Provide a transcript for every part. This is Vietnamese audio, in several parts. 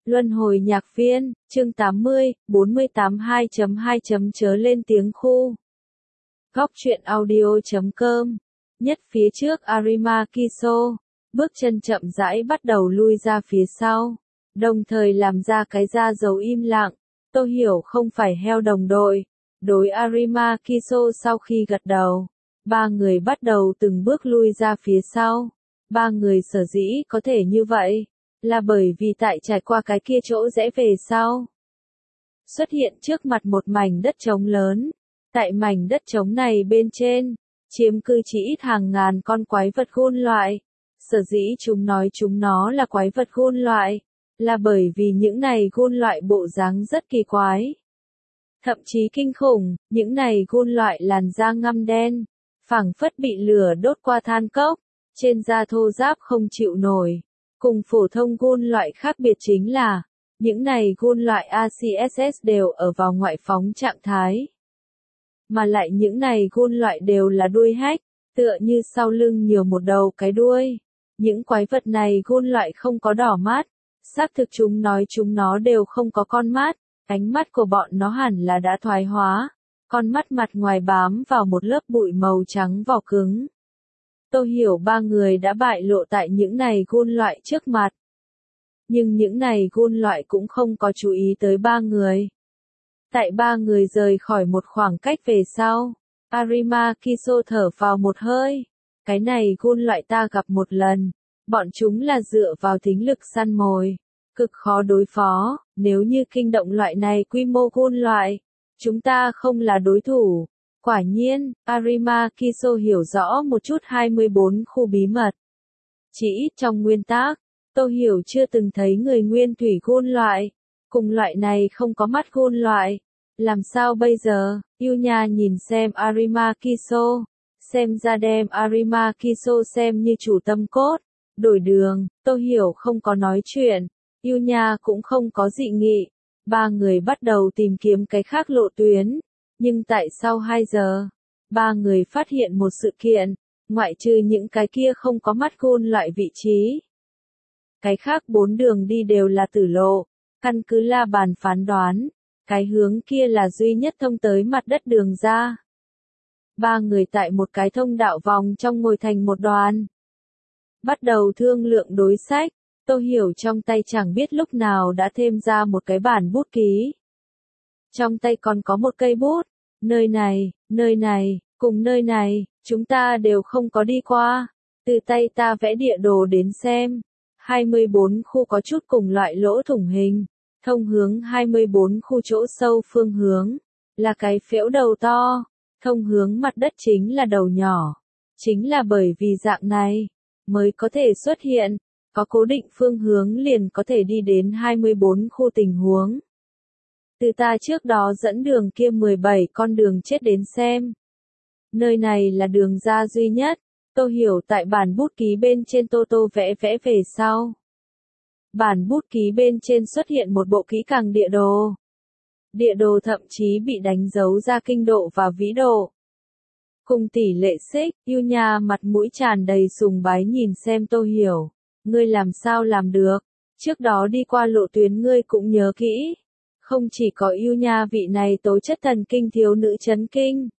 Luân hồi nhạc viên, chương 80, 48 2.2. Chớ lên tiếng khu. Góc truyện audio.com. Nhất phía trước Arima Kiso, bước chân chậm rãi bắt đầu lui ra phía sau, đồng thời làm ra cái ra dấu im lặng. Tôi hiểu không phải heo đồng đội. Đối Arima Kiso sau khi gật đầu, ba người bắt đầu từng bước lui ra phía sau. Ba người sở dĩ có thể như vậy, là bởi vì tại trải qua cái kia chỗ rẽ về sau. Xuất hiện trước mặt một mảnh đất trống lớn. Tại mảnh đất trống này bên trên, chiếm cư chỉ ít hàng ngàn con quái vật gôn loại. Sở dĩ chúng nói chúng nó là quái vật gôn loại, là bởi vì những này gôn loại bộ dáng rất kỳ quái. Thậm chí kinh khủng, những này gôn loại làn da ngăm đen, phảng phất bị lửa đốt qua than cốc, trên da thô ráp không chịu nổi. Cùng phổ thông gôn loại khác biệt chính là, những này gôn loại ACSS đều ở vào ngoại phóng trạng thái. Mà lại những này gôn loại đều là đuôi hách, tựa như sau lưng nhiều một đầu cái đuôi. Những quái vật này gôn loại không có đỏ mắt, xác thực chúng nói chúng nó đều không có con mắt, ánh mắt của bọn nó hẳn là đã thoái hóa, con mắt mặt ngoài bám vào một lớp bụi màu trắng vỏ cứng. Tôi hiểu ba người đã bại lộ tại những này gôn loại trước mặt. Nhưng những này gôn loại cũng không có chú ý tới ba người. Tại ba người rời khỏi một khoảng cách về sau, Arima Kiso thở vào một hơi. Cái này gôn loại ta gặp một lần, bọn chúng là dựa vào thính lực săn mồi, cực khó đối phó, nếu như kinh động loại này quy mô gôn loại, chúng ta không là đối thủ. Quả nhiên, Arima Kiso hiểu rõ một chút 24 khu bí mật. Chỉ ít trong nguyên tắc, tôi hiểu chưa từng thấy người nguyên thủy gôn loại, cùng loại này không có mắt gôn loại. Làm sao bây giờ? Yunya nhìn xem Arima Kiso, xem ra đem Arima Kiso xem như chủ tâm cốt. Đổi đường, tôi hiểu không có nói chuyện, Yunya cũng không có dị nghị. Ba người bắt đầu tìm kiếm cái khác lộ tuyến. Nhưng tại sau 2 giờ, ba người phát hiện một sự kiện, ngoại trừ những cái kia không có mắt gôn loại vị trí. Cái khác 4 đường đi đều là tử lộ, căn cứ La Bàn phán đoán, cái hướng kia là duy nhất thông tới mặt đất đường ra. Ba người tại một cái thông đạo vòng trong ngồi thành một đoàn. Bắt đầu thương lượng đối sách, tôi hiểu trong tay chẳng biết lúc nào đã thêm ra một cái bản bút ký. Trong tay còn có một cây bút, nơi này, cùng nơi này, chúng ta đều không có đi qua. Từ tay ta vẽ địa đồ đến xem. 24 khu có chút cùng loại lỗ thủng hình, thông hướng 24 khu chỗ sâu phương hướng, là cái phễu đầu to, thông hướng mặt đất chính là đầu nhỏ. Chính là bởi vì dạng này, mới có thể xuất hiện, có cố định phương hướng liền có thể đi đến 24 khu tình huống. Từ ta trước đó dẫn đường kia 17 con đường chết đến xem. Nơi này là đường ra duy nhất, tôi hiểu tại bản bút ký bên trên Tô vẽ về sau. Bản bút ký bên trên xuất hiện một bộ kỹ càng địa đồ. Địa đồ thậm chí bị đánh dấu ra kinh độ và vĩ độ. Cùng tỷ lệ xích, Yunya mặt mũi tràn đầy sùng bái nhìn xem Tô hiểu. Ngươi làm sao làm được? Trước đó đi qua lộ tuyến ngươi cũng nhớ kỹ. Không chỉ có Yunya vị này tố chất thần kinh thiếu nữ chấn kinh.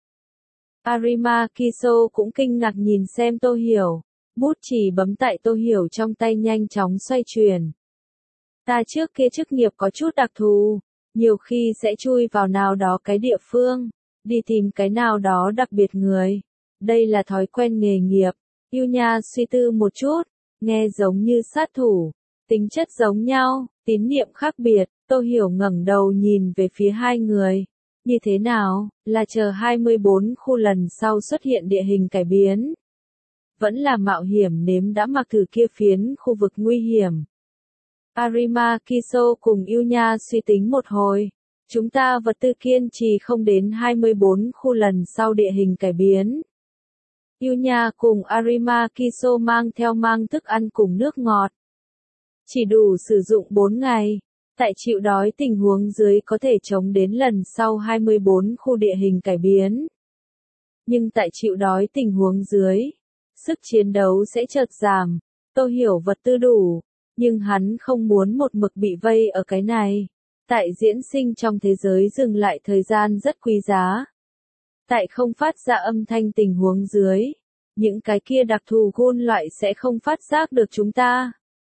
Arima Kiso cũng kinh ngạc nhìn xem Tô hiểu. Bút chỉ bấm tại Tô hiểu trong tay nhanh chóng xoay chuyển. Ta trước kia chức nghiệp có chút đặc thù, nhiều khi sẽ chui vào nào đó cái địa phương, đi tìm cái nào đó đặc biệt người. Đây là thói quen nghề nghiệp. Yunya suy tư một chút, nghe giống như sát thủ, tính chất giống nhau, tín niệm khác biệt. Tô hiểu ngẩng đầu nhìn về phía hai người. Như thế nào, là chờ 24 khu lần sau xuất hiện địa hình cải biến? Vẫn là mạo hiểm nếm đã mặc thử kia phiến khu vực nguy hiểm. Arima Kiso cùng Yunya suy tính một hồi. Chúng ta vật tư kiên trì không đến 24 khu lần sau địa hình cải biến. Yunya cùng Arima Kiso mang thức ăn cùng nước ngọt. Chỉ đủ sử dụng 4 ngày. Tại chịu đói tình huống dưới có thể chống đến lần sau 24 khu địa hình cải biến. Nhưng tại chịu đói tình huống dưới, sức chiến đấu sẽ chợt giảm. Tôi hiểu vật tư đủ, Nhưng hắn không muốn một mực bị vây ở cái này. Tại diễn sinh trong thế giới dừng lại thời gian rất quý giá. Tại không phát ra âm thanh tình huống dưới, những cái kia đặc thù gun loại sẽ không phát giác được chúng ta.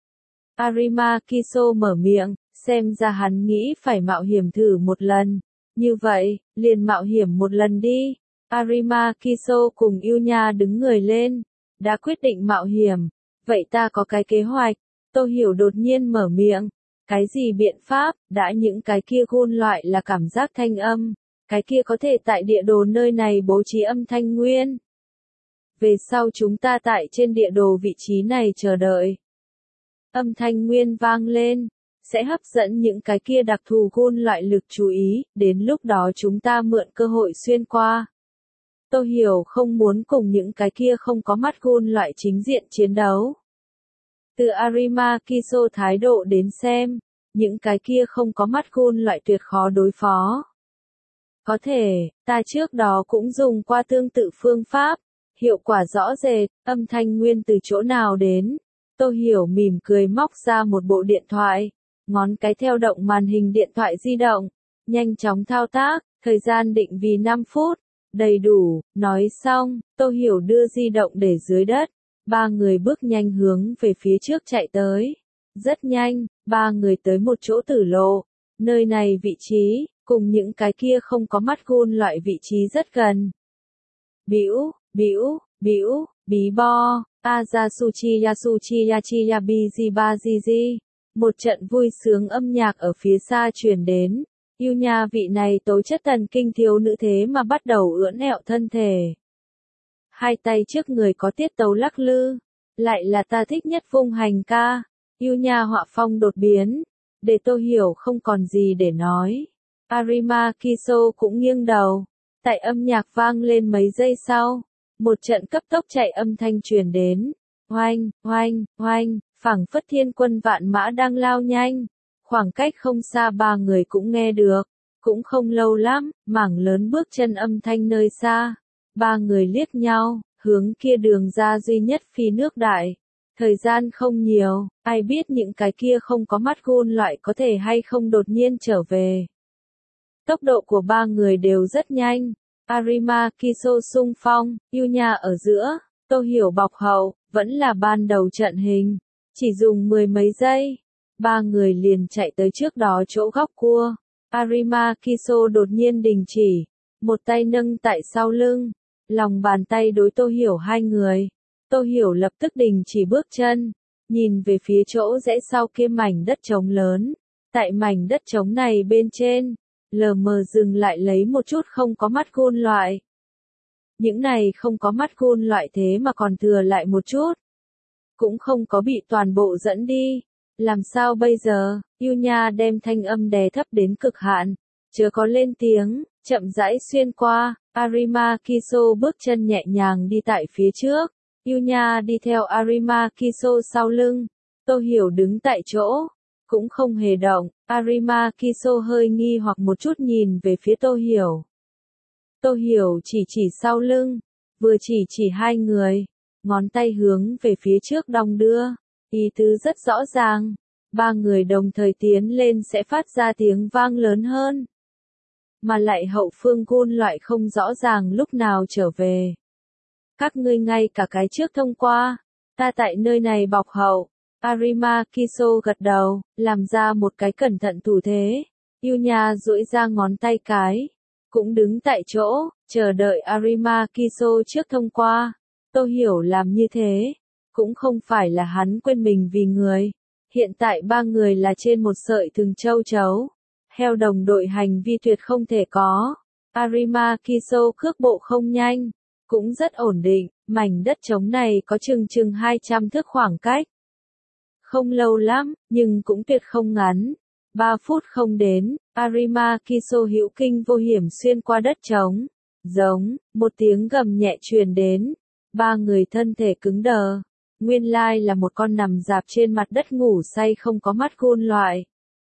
Arima Kiso mở miệng, xem ra hắn nghĩ phải mạo hiểm thử một lần. Như vậy, liền mạo hiểm một lần đi. Arima Kiso cùng Yunya đứng người lên, đã quyết định mạo hiểm. Vậy ta có cái kế hoạch. Tô Hiểu đột nhiên mở miệng. Cái gì biện pháp, đã những cái kia gun loại là cảm giác thanh âm. Cái kia có thể tại địa đồ nơi này bố trí âm thanh nguyên. Về sau chúng ta tại trên địa đồ vị trí này chờ đợi. Âm thanh nguyên vang lên, sẽ hấp dẫn những cái kia đặc thù gun loại lực chú ý, đến lúc đó chúng ta mượn cơ hội xuyên qua. Tô Hiểu không muốn cùng những cái kia không có mắt gun loại chính diện chiến đấu. Từ Arima Kiso thái độ đến xem, những cái kia không có mắt gun loại tuyệt khó đối phó. Có thể, ta trước đó cũng dùng qua tương tự phương pháp, hiệu quả rõ rệt, âm thanh nguyên từ chỗ nào đến. Tô Hiểu mỉm cười móc ra một bộ điện thoại, ngón cái theo động màn hình điện thoại di động, nhanh chóng thao tác, thời gian định vì 5 phút, đầy đủ, nói xong, Tô Hiểu đưa di động để dưới đất, ba người bước nhanh hướng về phía trước chạy tới. Rất nhanh, ba người tới một chỗ tử lộ, nơi này vị trí, cùng những cái kia không có mắt gun loại vị trí rất gần. Bĩu, bĩu, bĩu, bí bo, Azasuchi Yasuchi Yachi Yabizi Bazizi. Một trận vui sướng âm nhạc ở phía xa truyền đến. Yunya vị này tố chất thần kinh thiếu nữ thế mà bắt đầu ưỡn ẹo thân thể. Hai tay trước người có tiết tấu lắc lư. Lại là ta thích nhất vung hành ca. Yunya họa phong đột biến. Để Tô Hiểu không còn gì để nói. Arima Kiso cũng nghiêng đầu. Tại âm nhạc vang lên mấy giây sau. Một trận cấp tốc chạy âm thanh truyền đến. Oanh, oanh, oanh, phảng phất thiên quân vạn mã đang lao nhanh. Khoảng cách không xa ba người cũng nghe được. Cũng không lâu lắm, mảng lớn bước chân âm thanh nơi xa. Ba người liếc nhau, hướng kia đường ra duy nhất phi nước đại. Thời gian không nhiều, ai biết những cái kia không có mắt gun loại có thể hay không đột nhiên trở về. Tốc độ của ba người đều rất nhanh. Arima Kiso xung phong, Yunya ở giữa, Tô Hiểu bọc hậu, vẫn là ban đầu trận hình. Chỉ dùng 10 mấy giây, ba người liền chạy tới trước đó chỗ góc cua. Arima Kiso đột nhiên đình chỉ, một tay nâng tại sau lưng, lòng bàn tay đối Tô Hiểu hai người. Tô Hiểu lập tức đình chỉ bước chân, nhìn về phía chỗ rẽ sau kia mảnh đất trống lớn. Tại mảnh đất trống này bên trên, lờ mờ dừng lại lấy một chút không có mắt gun loại. Những này không có mắt gun loại thế mà còn thừa lại một chút. Cũng không có bị toàn bộ dẫn đi. Làm sao bây giờ? Yunya đem thanh âm đè thấp đến cực hạn. Chớ có lên tiếng, chậm rãi xuyên qua. Arima Kiso bước chân nhẹ nhàng đi tại phía trước. Yunya đi theo Arima Kiso sau lưng. Tô Hiểu đứng tại chỗ. Cũng không hề động. Arima Kiso hơi nghi hoặc một chút nhìn về phía Tô Hiểu. Tô Hiểu chỉ sau lưng. Vừa chỉ hai người. Ngón tay hướng về phía trước đong đưa. Ý tứ rất rõ ràng. Ba người đồng thời tiến lên sẽ phát ra tiếng vang lớn hơn. Mà lại hậu phương gun loại không rõ ràng lúc nào trở về. Các ngươi ngay cả cái trước thông qua. Ta tại nơi này bọc hậu. Arima Kiso gật đầu, làm ra một cái cẩn thận thủ thế. Yunya duỗi ra ngón tay cái. Cũng đứng tại chỗ, chờ đợi Arima Kiso trước thông qua. Tô Hiểu làm như thế. Cũng không phải là hắn quên mình vì người. Hiện tại ba người là trên một sợi thừng châu chấu. Heo đồng đội hành vi tuyệt không thể có. Arima Kiso cước bộ không nhanh. Cũng rất ổn định, mảnh đất trống này có chừng 200 thước khoảng cách. Không lâu lắm, nhưng cũng tuyệt không ngắn. 3 phút không đến, Arima Kiso hữu kinh vô hiểm xuyên qua đất trống. Giống, một tiếng gầm nhẹ truyền đến. Ba người thân thể cứng đờ. Nguyên lai là một con nằm dạp trên mặt đất ngủ say không có mắt gun loại.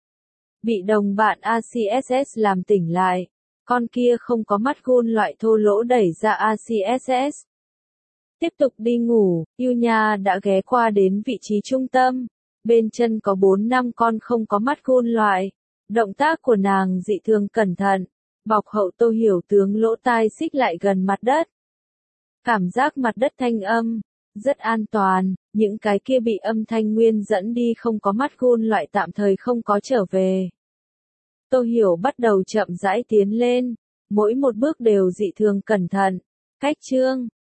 Bị đồng bạn ACSS làm tỉnh lại. Con kia không có mắt gun loại thô lỗ đẩy ra ACSS. Tiếp tục đi ngủ, Yunya đã ghé qua đến vị trí trung tâm. Bên chân có 4-5 con không có mắt gun loại. Động tác của nàng dị thường cẩn thận. Bọc hậu Tô Hiểu tướng lỗ tai xích lại gần mặt đất. Cảm giác mặt đất thanh âm, rất an toàn, những cái kia bị âm thanh nguyên dẫn đi không có mắt gun loại tạm thời không có trở về. Tô Hiểu bắt đầu chậm rãi tiến lên, mỗi một bước đều dị thường cẩn thận. Cách chương